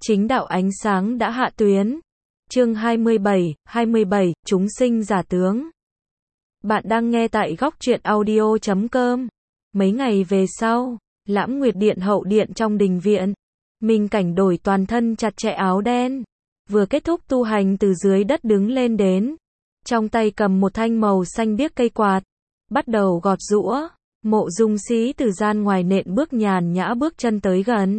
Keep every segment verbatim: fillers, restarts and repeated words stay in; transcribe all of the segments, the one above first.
Chính đạo ánh sáng đã hạ tuyến. Chương hai mươi bảy, hai mươi bảy, chúng sinh giả tướng. Bạn đang nghe tại góc truyện audio chấm com. Mấy ngày về sau, Lãm Nguyệt Điện hậu điện trong đình viện, Minh Cảnh đổi toàn thân chặt chẽ áo đen, vừa kết thúc tu hành từ dưới đất đứng lên đến, trong tay cầm một thanh màu xanh biếc cây quạt, bắt đầu gọt giũa. Mộ Dung Sĩ từ gian ngoài nện bước nhàn nhã bước chân tới gần.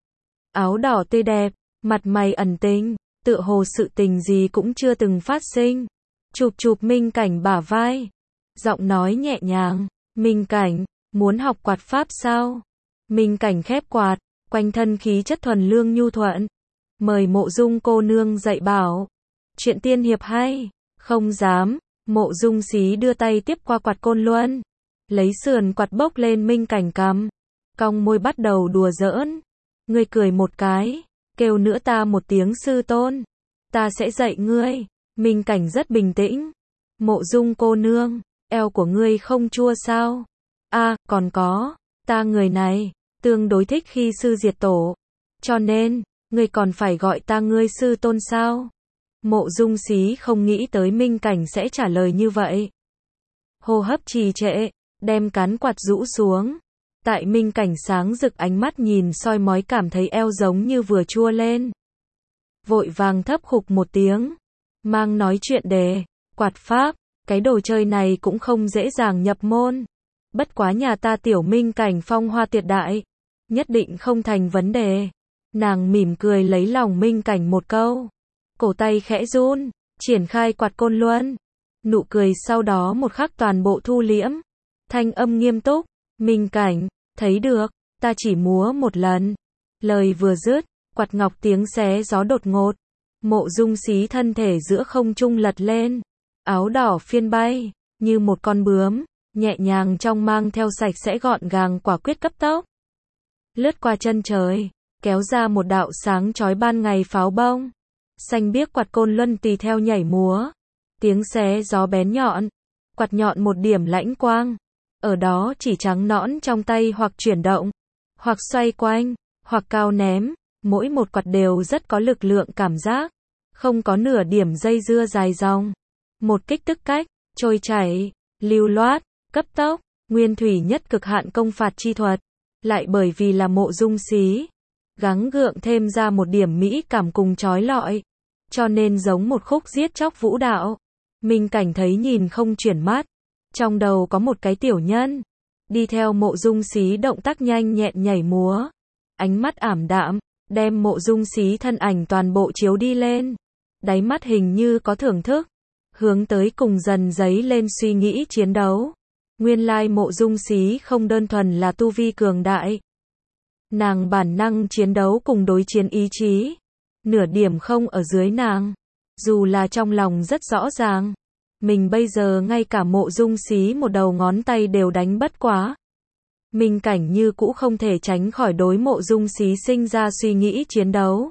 Áo đỏ tươi đẹp, mặt mày ẩn tình, tựa hồ sự tình gì cũng chưa từng phát sinh. Chụp chụp Minh Cảnh bả vai, giọng nói nhẹ nhàng, "Minh Cảnh, muốn học quạt pháp sao?" Minh Cảnh khép quạt, quanh thân khí chất thuần lương nhu thuận. "Mời Mộ Dung cô nương dạy bảo." Chuyện tiên hiệp hay. Không dám. Mộ Dung Sĩ đưa tay tiếp qua quạt côn luân, lấy sườn quạt bốc lên Minh Cảnh cằm, cong môi bắt đầu đùa giỡn. "Ngươi cười một cái, kêu nữa ta một tiếng sư tôn, ta sẽ dạy ngươi." Minh Cảnh rất bình tĩnh. "Mộ Dung cô nương, eo của ngươi không chua sao?" "A, à, còn có, ta người này tương đối thích khi sư diệt tổ, cho nên ngươi còn phải gọi ta ngươi sư tôn sao?" Mộ Dung Sĩ không nghĩ tới Minh Cảnh sẽ trả lời như vậy. Hô hấp trì trệ, đem cán quạt rũ xuống. Tại Minh Cảnh sáng rực ánh mắt nhìn soi mói cảm thấy eo giống như vừa chua lên. Vội vàng thấp khục một tiếng, mang nói chuyện đề, "Quạt pháp, cái đồ chơi này cũng không dễ dàng nhập môn. Bất quá nhà ta tiểu Minh Cảnh phong hoa tuyệt đại, nhất định không thành vấn đề." Nàng mỉm cười lấy lòng Minh Cảnh một câu. Cổ tay khẽ run, triển khai quạt côn luân. Nụ cười sau đó một khắc toàn bộ thu liễm. Thanh âm nghiêm túc, "Minh Cảnh, thấy được, ta chỉ múa một lần." Lời vừa dứt, quạt ngọc tiếng xé gió đột ngột. Mộ Dung Sĩ thân thể giữa không trung lật lên, áo đỏ phiên bay, như một con bướm, nhẹ nhàng trong mang theo sạch sẽ gọn gàng quả quyết cấp tốc. Lướt qua chân trời, kéo ra một đạo sáng chói ban ngày pháo bông. Xanh biếc quạt côn luân tùy theo nhảy múa, tiếng xé gió bén nhọn, quạt nhọn một điểm lãnh quang. Ở đó chỉ trắng nõn trong tay hoặc chuyển động, hoặc xoay quanh, hoặc cao ném, mỗi một quạt đều rất có lực lượng cảm giác, không có nửa điểm dây dưa dài dòng. Một kích tức cách, trôi chảy, lưu loát, cấp tốc, nguyên thủy nhất cực hạn công phạt chi thuật, lại bởi vì là Mộ Dung Sĩ, gắng gượng thêm ra một điểm mỹ cảm cùng chói lọi, cho nên giống một khúc giết chóc vũ đạo. Minh Cảnh thấy nhìn không chuyển mắt, trong đầu có một cái tiểu nhân, đi theo Mộ Dung Sĩ động tác nhanh nhẹn nhảy múa, ánh mắt ảm đạm, đem Mộ Dung Sĩ thân ảnh toàn bộ chiếu đi lên, đáy mắt hình như có thưởng thức, hướng tới cùng dần dấy lên suy nghĩ chiến đấu. Nguyên lai Mộ Dung Sĩ không đơn thuần là tu vi cường đại, nàng bản năng chiến đấu cùng đối chiến ý chí, nửa điểm không ở dưới nàng, dù là trong lòng rất rõ ràng, mình bây giờ ngay cả Mộ Dung Sĩ một đầu ngón tay đều đánh bất quá. Minh Cảnh như cũ không thể tránh khỏi đối Mộ Dung Sĩ sinh ra suy nghĩ chiến đấu.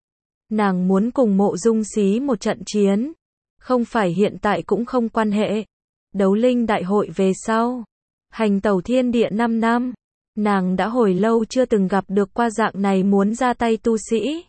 Nàng muốn cùng Mộ Dung Sĩ một trận chiến, không phải hiện tại cũng không quan hệ. Đấu linh đại hội về sau, hành tẩu thiên địa năm năm, nàng đã hồi lâu chưa từng gặp được qua dạng này muốn ra tay tu sĩ.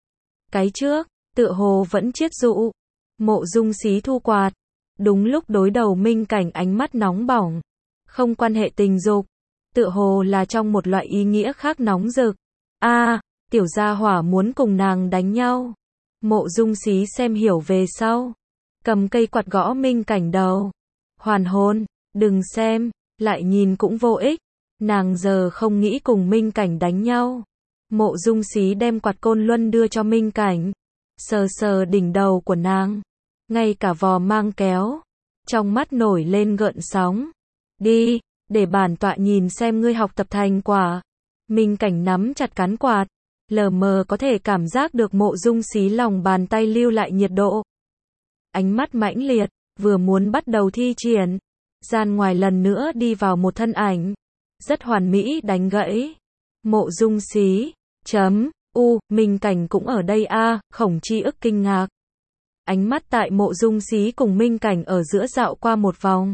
Cái trước, tựa hồ vẫn chiết dụ. Mộ Dung Sĩ thu quạt, đúng lúc đối đầu Minh Cảnh ánh mắt nóng bỏng, không quan hệ tình dục, tựa hồ là trong một loại ý nghĩa khác nóng rực. A, à, tiểu gia hỏa muốn cùng nàng đánh nhau. Mộ Dung Sĩ xem hiểu về sau, cầm cây quạt gõ Minh Cảnh đầu. "Hoàn hồn, đừng xem, lại nhìn cũng vô ích." Nàng giờ không nghĩ cùng Minh Cảnh đánh nhau. Mộ Dung Sĩ đem quạt côn luân đưa cho Minh Cảnh, sờ sờ đỉnh đầu của nàng, ngay cả vò mang kéo, trong mắt nổi lên gợn sóng. "Đi, để bản tọa nhìn xem ngươi học tập thành quả." Minh Cảnh nắm chặt cán quạt, lờ mờ có thể cảm giác được Mộ Dung Sĩ lòng bàn tay lưu lại nhiệt độ. Ánh mắt mãnh liệt, vừa muốn bắt đầu thi triển, gian ngoài lần nữa đi vào một thân ảnh, rất hoàn mỹ đánh gãy. "Mộ Dung Sĩ, chấm, u, Minh Cảnh cũng ở đây a." À, Khổng Chi ức kinh ngạc. Ánh mắt tại Mộ Dung Sĩ cùng Minh Cảnh ở giữa dạo qua một vòng.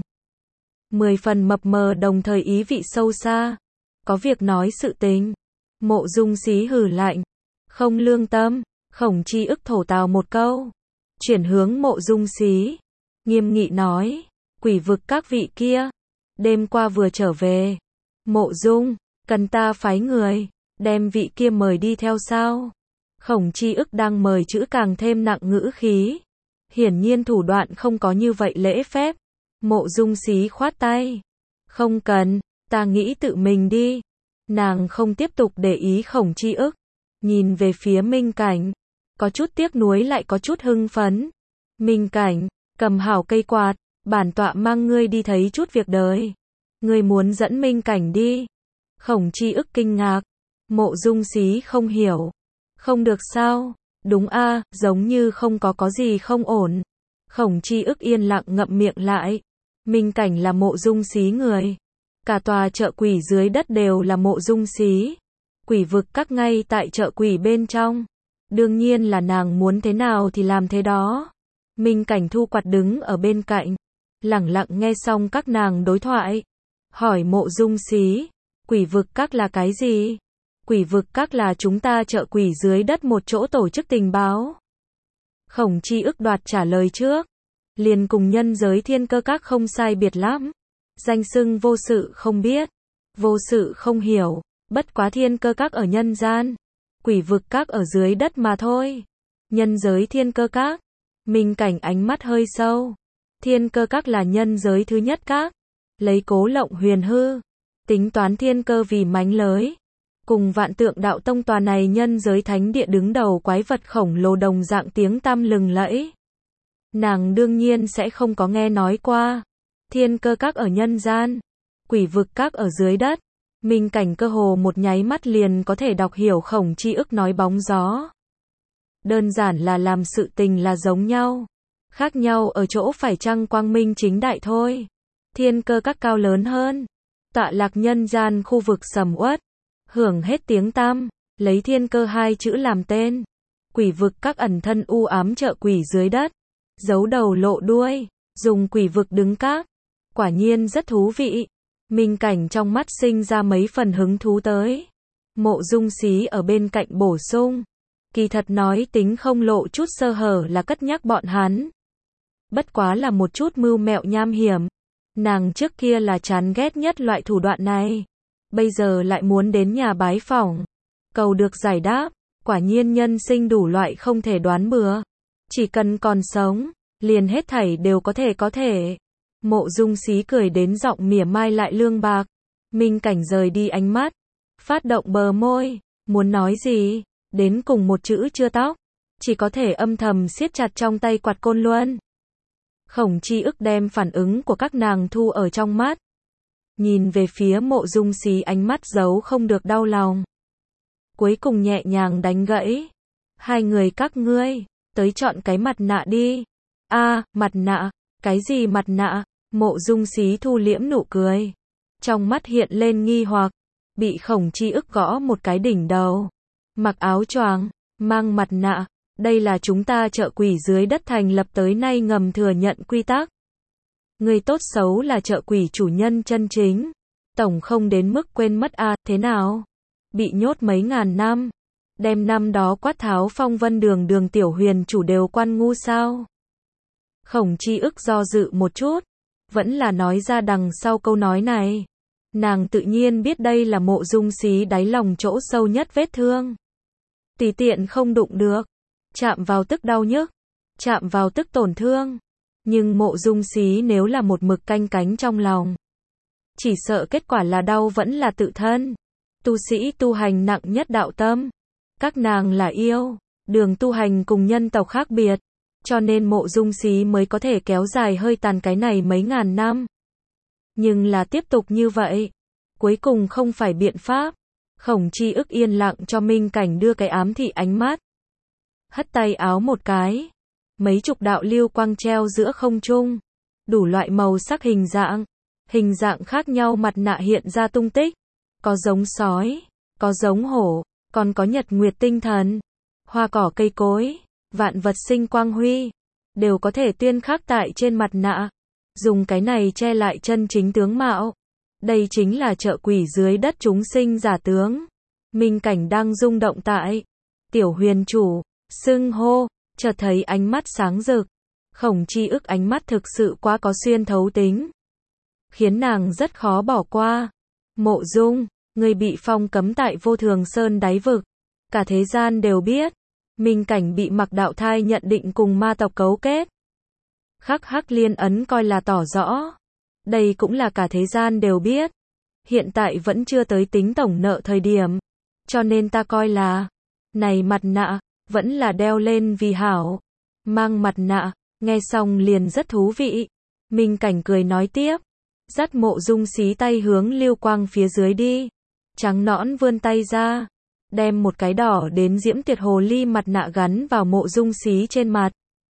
Mười phần mập mờ đồng thời ý vị sâu xa. Có việc nói sự tình. Mộ Dung Sĩ hừ lạnh. Không lương tâm, Khổng Chi ức thổ tào một câu. Chuyển hướng Mộ Dung Xí. Nghiêm nghị nói, quỷ vực các vị kia. Đêm qua vừa trở về. Mộ Dung, cần ta phái người. Đem vị kia mời đi theo sao? Khổng Chi ức đang mời chữ càng thêm nặng ngữ khí. Hiển nhiên thủ đoạn không có như vậy lễ phép. Mộ Dung Xí khoát tay. Không cần, ta nghĩ tự mình đi. Nàng không tiếp tục để ý Khổng Chi ức. Nhìn về phía Minh Cảnh. Có chút tiếc nuối lại có chút hưng phấn. Minh Cảnh, cầm hảo cây quạt. Bản tọa mang ngươi đi thấy chút việc đời. Ngươi muốn dẫn Minh Cảnh đi. Khổng Chi ức kinh ngạc. Mộ Dung Xí không hiểu. Không được sao? Đúng a, giống như không có có gì không ổn. Khổng Chi ức yên lặng ngậm miệng lại. Minh Cảnh là Mộ Dung Xí người. Cả tòa chợ quỷ dưới đất đều là Mộ Dung Xí. Quỷ vực các ngay tại chợ quỷ bên trong. Đương nhiên là nàng muốn thế nào thì làm thế đó. Minh Cảnh thu quạt đứng ở bên cạnh. Lẳng lặng nghe xong các nàng đối thoại. Hỏi Mộ Dung Xí. Quỷ vực các là cái gì? Quỷ vực các là chúng ta chợ quỷ dưới đất một chỗ tổ chức tình báo. Khổng Chi ức đoạt trả lời trước. Liền cùng nhân giới thiên cơ các không sai biệt lắm. Danh xưng vô sự không biết. Vô sự không hiểu. Bất quá thiên cơ các ở nhân gian. Quỷ vực các ở dưới đất mà thôi. Nhân giới thiên cơ các. Minh Cảnh ánh mắt hơi sâu. Thiên cơ các là nhân giới thứ nhất các. Lấy Cố Lộng Huyền hư. Tính toán thiên cơ vì mánh lới. Cùng Vạn Tượng Đạo Tông tòa này nhân giới thánh địa đứng đầu quái vật khổng lồ đồng dạng tiếng tăm lừng lẫy. Nàng đương nhiên sẽ không có nghe nói qua. Thiên cơ các ở nhân gian. Quỷ vực các ở dưới đất. Minh Cảnh cơ hồ một nháy mắt liền có thể đọc hiểu Khổng Chi ức nói bóng gió. Đơn giản là làm sự tình là giống nhau. Khác nhau ở chỗ phải chăng quang minh chính đại thôi. Thiên cơ các cao lớn hơn. Tọa lạc nhân gian khu vực sầm uất. Hưởng hết tiếng tăm. Lấy thiên cơ hai chữ làm tên. Quỷ vực các ẩn thân u ám chợ quỷ dưới đất. Giấu đầu lộ đuôi. Dùng quỷ vực đứng các. Quả nhiên rất thú vị. Minh Cảnh trong mắt sinh ra mấy phần hứng thú tới. Mộ Dung Xí ở bên cạnh bổ sung. Kỳ thật nói tính không lộ chút sơ hở là cất nhắc bọn hắn. Bất quá là một chút mưu mẹo nham hiểm. Nàng trước kia là chán ghét nhất loại thủ đoạn này. Bây giờ lại muốn đến nhà bái phỏng. Cầu được giải đáp. Quả nhiên nhân sinh đủ loại không thể đoán bừa. Chỉ cần còn sống, liền hết thảy đều có thể có thể. Mộ Dung Xí cười đến giọng mỉa mai lại lương bạc. Minh Cảnh rời đi ánh mắt. Phát động bờ môi. Muốn nói gì? Đến cùng một chữ chưa tóc. Chỉ có thể âm thầm siết chặt trong tay quạt côn luân. Khổng Chi ức đem phản ứng của các nàng thu ở trong mắt. Nhìn về phía Mộ Dung Xí ánh mắt giấu không được đau lòng. Cuối cùng nhẹ nhàng đánh gãy. Hai người các ngươi, tới chọn cái mặt nạ đi. A, à, mặt nạ, cái gì mặt nạ? Mộ Dung Xí thu liễm nụ cười. Trong mắt hiện lên nghi hoặc. Bị Khổng Chi ức gõ một cái đỉnh đầu. Mặc áo choàng, mang mặt nạ. Đây là chúng ta chợ quỷ dưới đất thành lập tới nay ngầm thừa nhận quy tắc. Người tốt xấu là chợ quỷ chủ nhân chân chính. Tổng không đến mức quên mất a, à, thế nào? Bị nhốt mấy ngàn năm. Đem năm đó quát tháo phong vân đường đường tiểu huyền chủ đều quan ngu sao? Khổng Chi ức do dự một chút. Vẫn là nói ra đằng sau câu nói này. Nàng tự nhiên biết đây là Mộ Dung Xí đáy lòng chỗ sâu nhất vết thương. Tùy tiện không đụng được. Chạm vào tức đau nhức. Chạm vào tức tổn thương. Nhưng Mộ Dung Xí nếu là một mực canh cánh trong lòng. Chỉ sợ kết quả là đau vẫn là tự thân. Tu sĩ tu hành nặng nhất đạo tâm. Các nàng là yêu. Đường tu hành cùng nhân tộc khác biệt. Cho nên Mộ Dung Xí mới có thể kéo dài hơi tàn cái này mấy ngàn năm. Nhưng là tiếp tục như vậy. Cuối cùng không phải biện pháp. Khổng Chi ức yên lặng cho Minh Cảnh đưa cái ám thị ánh mắt. Hất tay áo một cái. Mấy chục đạo lưu quang treo giữa không trung. Đủ loại màu sắc hình dạng. Hình dạng khác nhau mặt nạ hiện ra tung tích. Có giống sói. Có giống hổ. Còn có nhật nguyệt tinh thần. Hoa cỏ cây cối. Vạn vật sinh quang huy. Đều có thể tuyên khắc tại trên mặt nạ. Dùng cái này che lại chân chính tướng mạo. Đây chính là chợ quỷ dưới đất chúng sinh giả tướng. Minh Cảnh đang rung động tại. Tiểu huyền chủ, xưng hô, chợt thấy ánh mắt sáng rực. Khổng Chi ức ánh mắt thực sự quá có xuyên thấu tính, khiến nàng rất khó bỏ qua. Mộ Dung, ngươi bị phong cấm tại Vô Thường Sơn đáy vực. Cả thế gian đều biết. Minh Cảnh bị Mặc Đạo Thai nhận định cùng ma tộc cấu kết. Khắc Hắc liên ấn coi là tỏ rõ. Đây cũng là cả thế gian đều biết. Hiện tại vẫn chưa tới tính tổng nợ thời điểm. Cho nên ta coi là, này mặt nạ, vẫn là đeo lên vì hảo. Mang mặt nạ, nghe xong liền rất thú vị. Minh Cảnh cười nói tiếp. Dắt Mộ Dung xí tay hướng lưu quang phía dưới đi. Trắng nõn vươn tay ra. Đem một cái đỏ đến diễm tuyệt hồ ly mặt nạ gắn vào Mộ Dung xí trên mặt.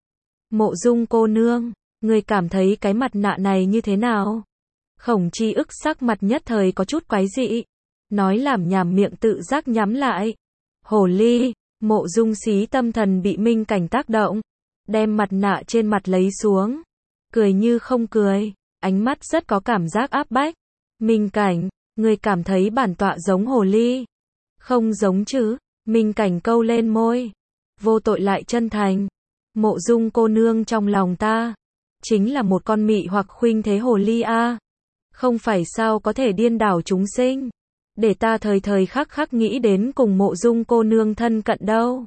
Mộ Dung cô nương, người cảm thấy cái mặt nạ này như thế nào? Khổng Chi ức sắc mặt nhất thời có chút quái dị. Nói làm nhảm miệng tự giác nhắm lại. Hồ ly, Mộ Dung xí tâm thần bị Minh Cảnh tác động. Đem mặt nạ trên mặt lấy xuống. Cười như không cười. Ánh mắt rất có cảm giác áp bách. Minh Cảnh, người cảm thấy bản tọa giống hồ ly? Không giống chứ. Minh Cảnh câu lên môi. Vô tội lại chân thành. Mộ Dung cô nương trong lòng ta, chính là một con mị hoặc khuynh thế hồ ly a. Không phải sao có thể điên đảo chúng sinh. Để ta thời thời khắc khắc nghĩ đến cùng Mộ Dung cô nương thân cận đâu.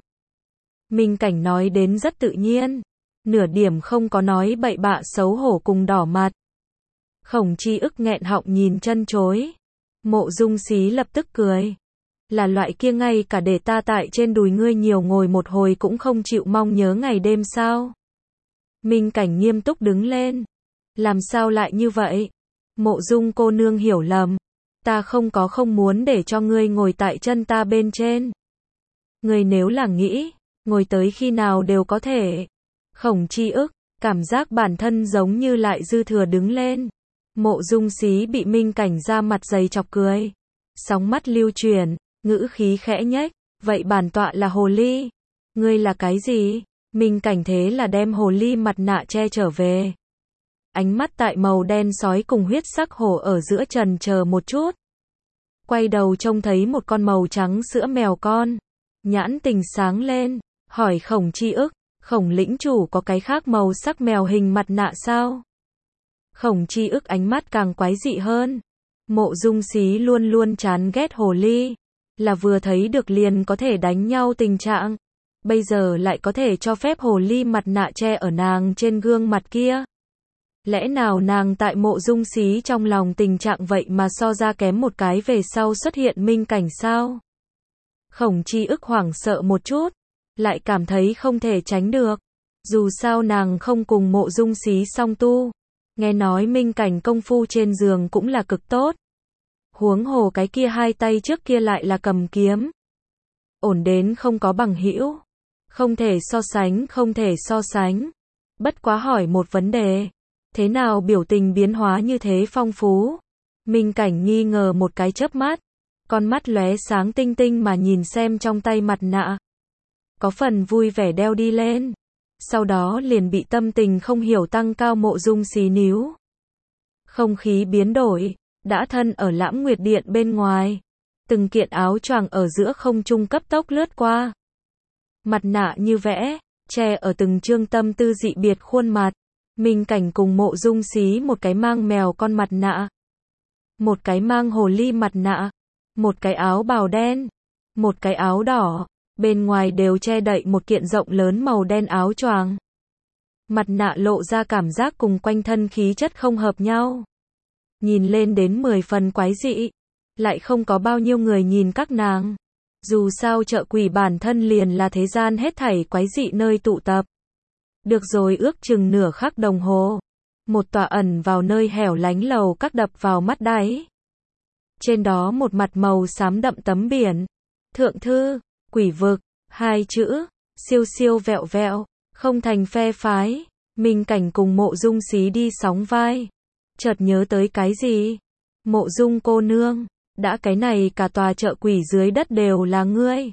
Minh Cảnh nói đến rất tự nhiên. Nửa điểm không có nói bậy bạ xấu hổ cùng đỏ mặt. Khổng Chi ức nghẹn họng nhìn chân chối. Mộ Dung xí lập tức cười. Là loại kia ngay cả để ta tại trên đùi ngươi nhiều ngồi một hồi cũng không chịu mong nhớ ngày đêm sao? Minh Cảnh nghiêm túc đứng lên. Làm sao lại như vậy? Mộ Dung cô nương hiểu lầm. Ta không có không muốn để cho ngươi ngồi tại chân ta bên trên. Ngươi nếu là nghĩ, ngồi tới khi nào đều có thể. Khổng Chi ức, cảm giác bản thân giống như lại dư thừa đứng lên. Mộ Dung xí bị Minh Cảnh ra mặt dày chọc cười. Sóng mắt lưu chuyển, ngữ khí khẽ nhếch. Vậy bản tọa là hồ ly. Ngươi là cái gì? Minh Cảnh thế là đem hồ ly mặt nạ che trở về. Ánh mắt tại màu đen sói cùng huyết sắc hổ ở giữa trần chờ một chút. Quay đầu trông thấy một con màu trắng sữa mèo con. Nhãn tình sáng lên, hỏi Khổng Chi ức, Khổng lĩnh chủ có cái khác màu sắc mèo hình mặt nạ sao? Khổng Chi ức ánh mắt càng quái dị hơn. Mộ Dung xí luôn luôn chán ghét hồ ly. Là vừa thấy được liền có thể đánh nhau tình trạng. Bây giờ lại có thể cho phép hồ ly mặt nạ che ở nàng trên gương mặt kia. Lẽ nào nàng tại Mộ Dung xí trong lòng tình trạng vậy mà so ra kém một cái về sau xuất hiện Minh Cảnh sao? Khổng Chi ức hoảng sợ một chút. Lại cảm thấy không thể tránh được. Dù sao nàng không cùng Mộ Dung xí song tu. Nghe nói Minh Cảnh công phu trên giường cũng là cực tốt. Huống hồ cái kia hai tay trước kia lại là cầm kiếm. Ổn đến không có bằng hữu. Không thể so sánh, không thể so sánh. Bất quá hỏi một vấn đề. Thế nào biểu tình biến hóa như thế phong phú? Minh Cảnh nghi ngờ một cái chớp mắt. Con mắt lóe sáng tinh tinh mà nhìn xem trong tay mặt nạ. Có phần vui vẻ đeo đi lên. Sau đó liền bị tâm tình không hiểu tăng cao Mộ Dung xí níu. Không khí biến đổi. Đã thân ở Lãm Nguyệt Điện bên ngoài. Từng kiện áo choàng ở giữa không trung cấp tốc lướt qua. Mặt nạ như vẽ, che ở từng trương tâm tư dị biệt khuôn mặt. Minh Cảnh cùng Mộ Dung xí một cái mang mèo con mặt nạ. Một cái mang hồ ly mặt nạ. Một cái áo bào đen. Một cái áo đỏ. Bên ngoài đều che đậy một kiện rộng lớn màu đen áo choàng. Mặt nạ lộ ra cảm giác cùng quanh thân khí chất không hợp nhau. Nhìn lên đến mười phần quái dị. Lại không có bao nhiêu người nhìn các nàng. Dù sao chợ quỷ bản thân liền là thế gian hết thảy quái dị nơi tụ tập. Được rồi, ước chừng nửa khắc đồng hồ. Một tòa ẩn vào nơi hẻo lánh lầu các đập vào mắt đáy. Trên đó một mặt màu xám đậm tấm biển. Thượng thư, quỷ vực, hai chữ, siêu siêu vẹo vẹo, không thành phe phái. Minh Cảnh cùng Mộ Dung xí đi sóng vai. Chợt nhớ tới cái gì? Mộ Dung cô nương, đã cái này cả tòa chợ quỷ dưới đất đều là ngươi.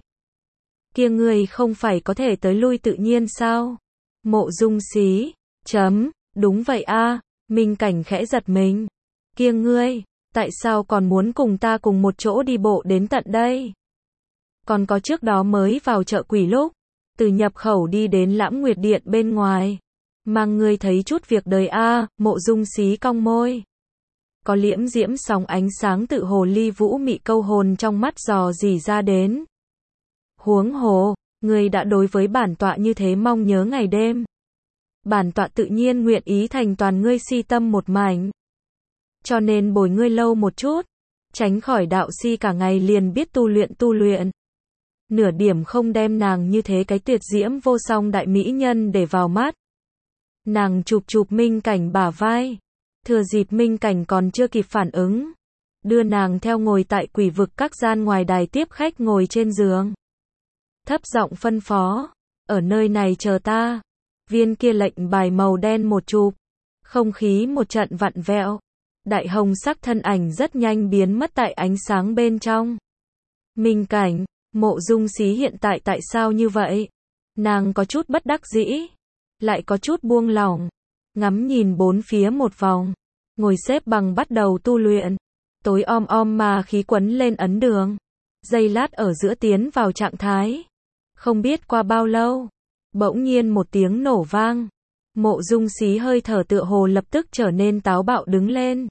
Kia ngươi không phải có thể tới lui tự nhiên sao? Mộ Dung xí, chấm, đúng vậy a. Minh Cảnh khẽ giật mình. Kia ngươi, tại sao còn muốn cùng ta cùng một chỗ đi bộ đến tận đây? Còn có trước đó mới vào chợ quỷ lúc, từ nhập khẩu đi đến Lãm Nguyệt Điện bên ngoài. Mang ngươi thấy chút việc đời a, Mộ Dung Xí cong môi. Có liễm diễm sóng ánh sáng tự hồ ly vũ mị câu hồn trong mắt dò dỉ ra đến. Huống hồ, ngươi đã đối với bản tọa như thế mong nhớ ngày đêm. Bản tọa tự nhiên nguyện ý thành toàn ngươi si tâm một mảnh. Cho nên bồi ngươi lâu một chút, tránh khỏi đạo si cả ngày liền biết tu luyện tu luyện. Nửa điểm không đem nàng như thế cái tuyệt diễm vô song đại mỹ nhân để vào mắt. Nàng chụp chụp Minh Cảnh bả vai, thừa dịp Minh Cảnh còn chưa kịp phản ứng, đưa nàng theo ngồi tại quỷ vực các gian ngoài đài tiếp khách ngồi trên giường. Thấp giọng phân phó, ở nơi này chờ ta. Viên kia lệnh bài màu đen một chụp, không khí một trận vặn vẹo. Đại hồng sắc thân ảnh rất nhanh biến mất tại ánh sáng bên trong. Minh Cảnh, Mộ Dung Xí hiện tại tại sao như vậy? Nàng có chút bất đắc dĩ, lại có chút buông lỏng, ngắm nhìn bốn phía một vòng, ngồi xếp bằng bắt đầu tu luyện. Tối om om mà khí quấn lên ấn đường, giây lát ở giữa tiến vào trạng thái. Không biết qua bao lâu, bỗng nhiên một tiếng nổ vang. Mộ Dung Xí hơi thở tựa hồ lập tức trở nên táo bạo đứng lên.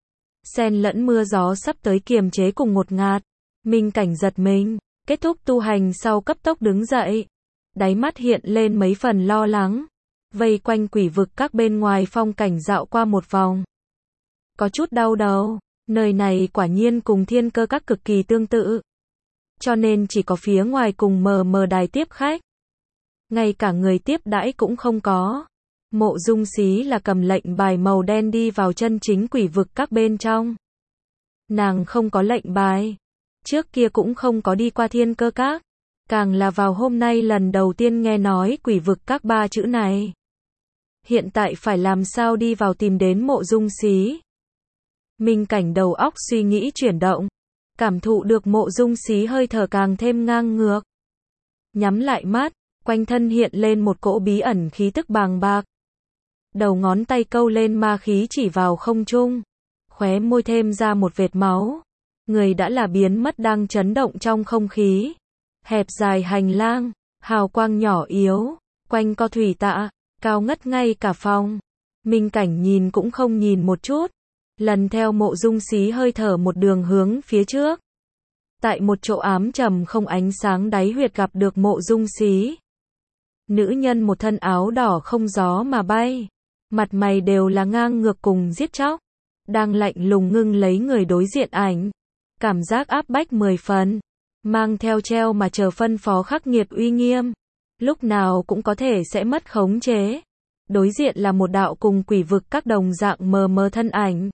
Xen lẫn mưa gió sắp tới kiềm chế cùng ngột ngạt. Minh Cảnh giật mình, kết thúc tu hành sau cấp tốc đứng dậy. Đáy mắt hiện lên mấy phần lo lắng. Vây quanh quỷ vực các bên ngoài phong cảnh dạo qua một vòng. Có chút đau đầu, nơi này quả nhiên cùng Thiên Cơ Các cực kỳ tương tự. Cho nên chỉ có phía ngoài cùng mờ mờ đài tiếp khách. Ngay cả người tiếp đãi cũng không có. Mộ Dung Xí là cầm lệnh bài màu đen đi vào chân chính quỷ vực các bên trong. Nàng không có lệnh bài, trước kia cũng không có đi qua Thiên Cơ Các, càng là vào hôm nay lần đầu tiên nghe nói quỷ vực các ba chữ này. Hiện tại phải làm sao đi vào tìm đến Mộ Dung Xí? Minh Cảnh đầu óc suy nghĩ chuyển động, cảm thụ được Mộ Dung Xí hơi thở càng thêm ngang ngược. Nhắm lại mắt, quanh thân hiện lên một cỗ bí ẩn khí tức bàng bạc. Đầu ngón tay câu lên ma khí chỉ vào không trung, khóe môi thêm ra một vệt máu. Người đã là biến mất đang chấn động trong không khí. Hẹp dài hành lang, hào quang nhỏ yếu, quanh co thủy tạ, cao ngất ngay cả phòng. Minh Cảnh nhìn cũng không nhìn một chút, lần theo Mộ Dung Xí hơi thở một đường hướng phía trước. Tại một chỗ ám trầm không ánh sáng đáy huyệt gặp được Mộ Dung Xí. Nữ nhân một thân áo đỏ không gió mà bay, mặt mày đều là ngang ngược cùng giết chóc, đang lạnh lùng ngưng lấy người đối diện ảnh, cảm giác áp bách mười phần, mang theo treo mà chờ phân phó khắc nghiệt uy nghiêm, lúc nào cũng có thể sẽ mất khống chế. Đối diện là một đạo cùng quỷ vực các đồng dạng mờ mờ thân ảnh,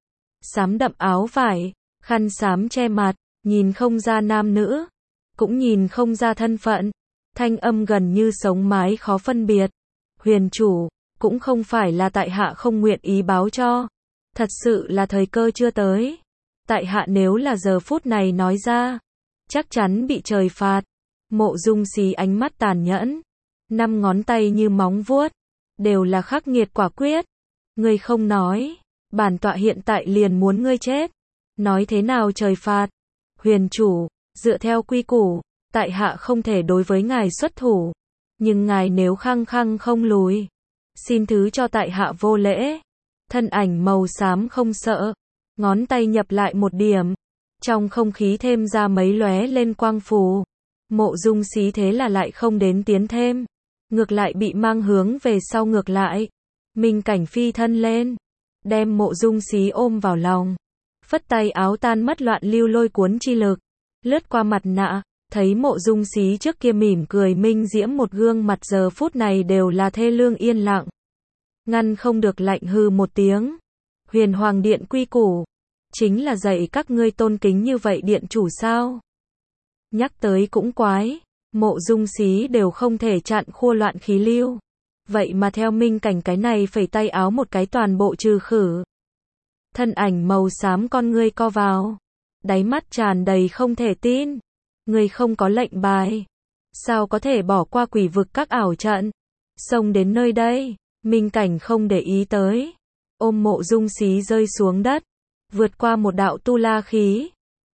xám đậm áo vải, khăn xám che mặt, nhìn không ra nam nữ, cũng nhìn không ra thân phận. Thanh âm gần như sống mái khó phân biệt. Huyền chủ, cũng không phải là tại hạ không nguyện ý báo cho. Thật sự là thời cơ chưa tới. Tại hạ nếu là giờ phút này nói ra, chắc chắn bị trời phạt. Mộ Dung Xí ánh mắt tàn nhẫn, năm ngón tay như móng vuốt, đều là khắc nghiệt quả quyết. Ngươi không nói, bản tọa hiện tại liền muốn ngươi chết. Nói thế nào trời phạt? Huyền chủ, dựa theo quy củ, tại hạ không thể đối với ngài xuất thủ, nhưng ngài nếu khăng khăng không lùi, xin thứ cho tại hạ vô lễ. Thân ảnh màu xám không sợ, ngón tay nhập lại một điểm, trong không khí thêm ra mấy lóe lên quang phù. Mộ Dung Xí thế là lại không đến tiến thêm, ngược lại bị mang hướng về sau ngược lại. Minh Cảnh phi thân lên, đem Mộ Dung Xí ôm vào lòng, phất tay áo tan mất loạn lưu lôi cuốn chi lực, lướt qua mặt nạ. Thấy Mộ Dung Xí trước kia mỉm cười minh diễm một gương mặt giờ phút này đều là thê lương yên lặng. Ngăn không được lạnh hư một tiếng. Huyền Hoàng Điện quy củ, chính là dạy các ngươi tôn kính như vậy điện chủ sao? Nhắc tới cũng quái, Mộ Dung Xí đều không thể chặn khua loạn khí lưu. Vậy mà theo Minh Cảnh cái này phẩy tay áo một cái toàn bộ trừ khử. Thân ảnh màu xám con ngươi co vào, đáy mắt tràn đầy không thể tin. Người không có lệnh bài, sao có thể bỏ qua quỷ vực các ảo trận, xông đến nơi đây? Minh Cảnh không để ý tới, ôm Mộ Dung Xí rơi xuống đất, vượt qua một đạo tu la khí,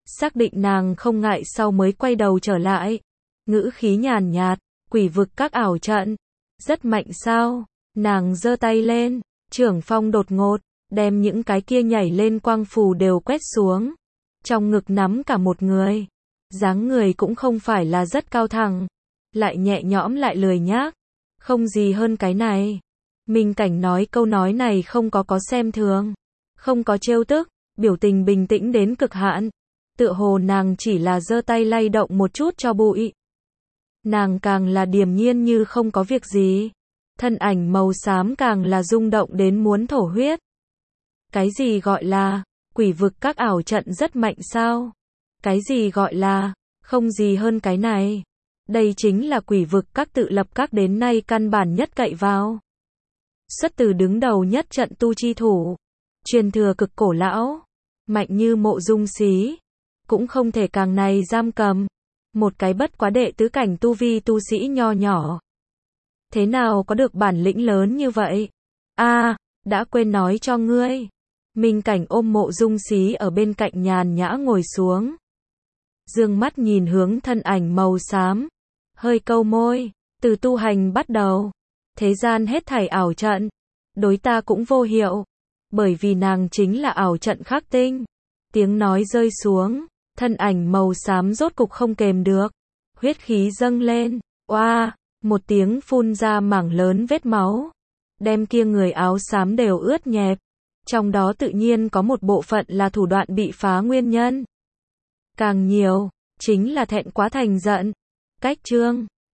xác định nàng không ngại sau mới quay đầu trở lại. Ngữ khí nhàn nhạt, quỷ vực các ảo trận. Rất mạnh sao? Nàng giơ tay lên, trưởng phong đột ngột, đem những cái kia nhảy lên quang phù đều quét xuống. Trong ngực nắm cả một người. Dáng người cũng không phải là rất cao thẳng. Lại nhẹ nhõm lại lười nhác. Không gì hơn cái này. Minh Cảnh nói câu nói này không có có xem thường. Không có trêu tức, biểu tình bình tĩnh đến cực hạn. Tựa hồ nàng chỉ là giơ tay lay động một chút cho bụi. Nàng càng là điềm nhiên như không có việc gì. Thân ảnh màu xám càng là rung động đến muốn thổ huyết. Cái gì gọi là, quỷ vực các ảo trận rất mạnh sao? Cái gì gọi là, không gì hơn cái này? Đây chính là quỷ vực các tự lập các đến nay căn bản nhất cậy vào. Xuất từ đứng đầu nhất trận tu chi thủ. Truyền thừa cực cổ lão. Mạnh như Mộ Dung Xí. Cũng không thể càng này giam cầm. Một cái bất quá đệ tứ cảnh tu vi tu sĩ nho nhỏ. Thế nào có được bản lĩnh lớn như vậy? A, à, đã quên nói cho ngươi. Minh Cảnh ôm Mộ Dung Xí ở bên cạnh nhàn nhã ngồi xuống. Dương mắt nhìn hướng thân ảnh màu xám. Hơi câu môi, từ tu hành bắt đầu. Thế gian hết thảy ảo trận. Đối ta cũng vô hiệu. Bởi vì nàng chính là ảo trận khắc tinh. Tiếng nói rơi xuống. Thân ảnh màu xám rốt cục không kềm được. Huyết khí dâng lên. Oa, wow, một tiếng phun ra mảng lớn vết máu. Đem kia người áo xám đều ướt nhẹp. Trong đó tự nhiên có một bộ phận là thủ đoạn bị phá nguyên nhân. Càng nhiều, chính là thẹn quá thành giận. Cách chương